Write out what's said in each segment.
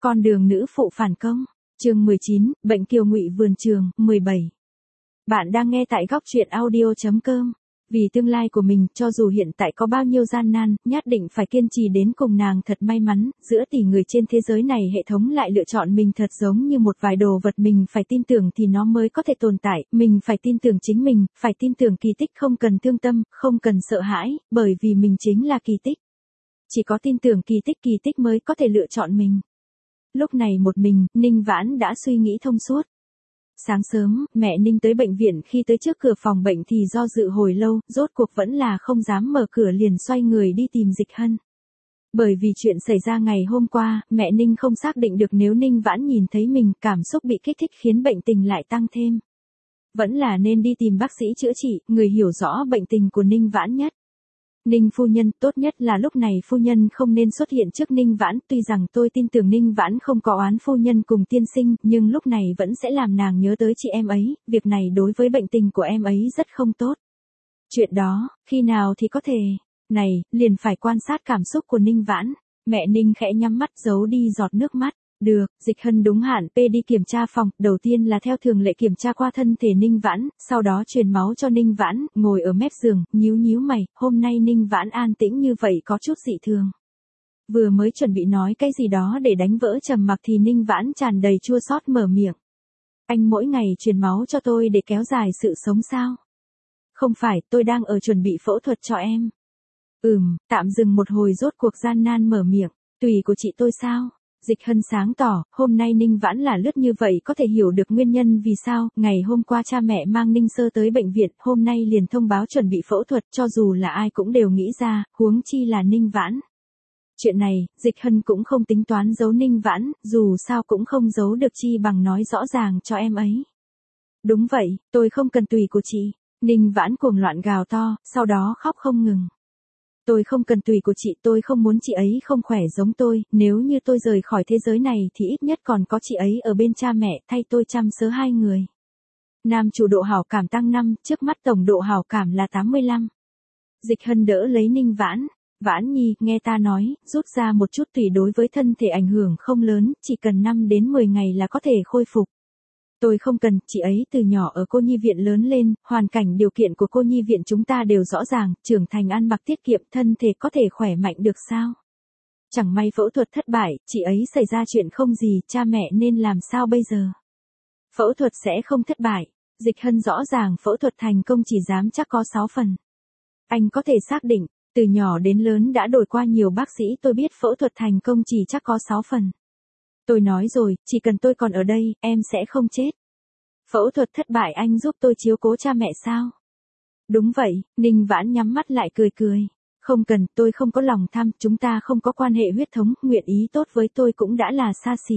Con đường nữ phụ phản công. Chương 19, bệnh kiều ngụy vườn trường, 17. Bạn đang nghe tại góc truyện audio.com. Vì tương lai của mình, cho dù hiện tại có bao nhiêu gian nan, nhất định phải kiên trì đến cùng. Nàng thật may mắn, giữa tỷ người trên thế giới này hệ thống lại lựa chọn mình thật giống như một vài đồ vật mình phải tin tưởng thì nó mới có thể tồn tại, mình phải tin tưởng chính mình, phải tin tưởng kỳ tích không cần thương tâm, không cần sợ hãi, bởi vì mình chính là kỳ tích. Chỉ có tin tưởng kỳ tích mới có thể lựa chọn mình. Lúc này một mình, Ninh Vãn đã suy nghĩ thông suốt. Sáng sớm, mẹ Ninh tới bệnh viện, khi tới trước cửa phòng bệnh thì do dự hồi lâu, rốt cuộc vẫn là không dám mở cửa, liền xoay người đi tìm Dịch Hân. Bởi vì chuyện xảy ra ngày hôm qua, mẹ Ninh không xác định được nếu Ninh Vãn nhìn thấy mình, cảm xúc bị kích thích khiến bệnh tình lại tăng thêm. Vẫn là nên đi tìm bác sĩ chữa trị, người hiểu rõ bệnh tình của Ninh Vãn nhất. Ninh phu nhân, tốt nhất là lúc này phu nhân không nên xuất hiện trước Ninh Vãn, tuy rằng tôi tin tưởng Ninh Vãn không có oán phu nhân cùng tiên sinh, nhưng lúc này vẫn sẽ làm nàng nhớ tới chị em ấy, việc này đối với bệnh tình của em ấy rất không tốt. Chuyện đó, khi nào thì có thể, này, liền phải quan sát cảm xúc của Ninh Vãn. Mẹ Ninh khẽ nhắm mắt giấu đi giọt nước mắt. Được, Dịch Hân đúng hạn đi kiểm tra phòng, đầu tiên là theo thường lệ kiểm tra qua thân thể Ninh Vãn, sau đó truyền máu cho Ninh Vãn, ngồi ở mép giường, nhíu mày, hôm nay Ninh Vãn an tĩnh như vậy có chút dị thường. Vừa mới chuẩn bị nói cái gì đó để đánh vỡ trầm mặc thì Ninh Vãn tràn đầy chua xót mở miệng. Anh mỗi ngày truyền máu cho tôi để kéo dài sự sống sao? Không phải, tôi đang ở chuẩn bị phẫu thuật cho em. Tạm dừng một hồi rốt cuộc gian nan mở miệng, tùy của chị tôi sao? Dịch Hân sáng tỏ, hôm nay Ninh Vãn là lướt như vậy có thể hiểu được nguyên nhân vì sao, ngày hôm qua cha mẹ mang Ninh Sơ tới bệnh viện, hôm nay liền thông báo chuẩn bị phẫu thuật, cho dù là ai cũng đều nghĩ ra, huống chi là Ninh Vãn. Chuyện này, Dịch Hân cũng không tính toán giấu Ninh Vãn, dù sao cũng không giấu được chi bằng nói rõ ràng cho em ấy. Đúng vậy, tôi không cần tùy của chị. Ninh Vãn cuồng loạn gào to, sau đó khóc không ngừng. Tôi không cần tùy của chị, tôi không muốn chị ấy không khỏe giống tôi, nếu như tôi rời khỏi thế giới này thì ít nhất còn có chị ấy ở bên cha mẹ, thay tôi chăm sớ hai người. Nam chủ độ hảo cảm tăng 5, trước mắt tổng độ hảo cảm là 85. Dịch Hân đỡ lấy Ninh Vãn. Vãn Nhi, nghe ta nói, rút ra một chút tùy đối với thân thể ảnh hưởng không lớn, chỉ cần 5 đến 10 ngày là có thể khôi phục. Tôi không cần, chị ấy từ nhỏ ở cô nhi viện lớn lên, hoàn cảnh điều kiện của cô nhi viện chúng ta đều rõ ràng, trưởng thành ăn mặc tiết kiệm, thân thể có thể khỏe mạnh được sao? Chẳng may phẫu thuật thất bại, chị ấy xảy ra chuyện không gì, cha mẹ nên làm sao bây giờ? Phẫu thuật sẽ không thất bại, Dịch Hân rõ ràng phẫu thuật thành công chỉ dám chắc có 6 phần. Anh có thể xác định, từ nhỏ đến lớn đã đổi qua nhiều bác sĩ, tôi biết phẫu thuật thành công chỉ chắc có 6 phần. Tôi nói rồi, chỉ cần tôi còn ở đây, em sẽ không chết. Phẫu thuật thất bại anh giúp tôi chiếu cố cha mẹ sao? Đúng vậy, Ninh Vãn nhắm mắt lại cười. Không cần, tôi không có lòng tham, chúng ta không có quan hệ huyết thống, nguyện ý tốt với tôi cũng đã là xa xỉ.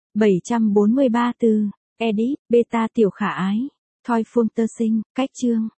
743 Edit, Beta tiểu khả ái. Thoi Phương tơ sinh, cách chương.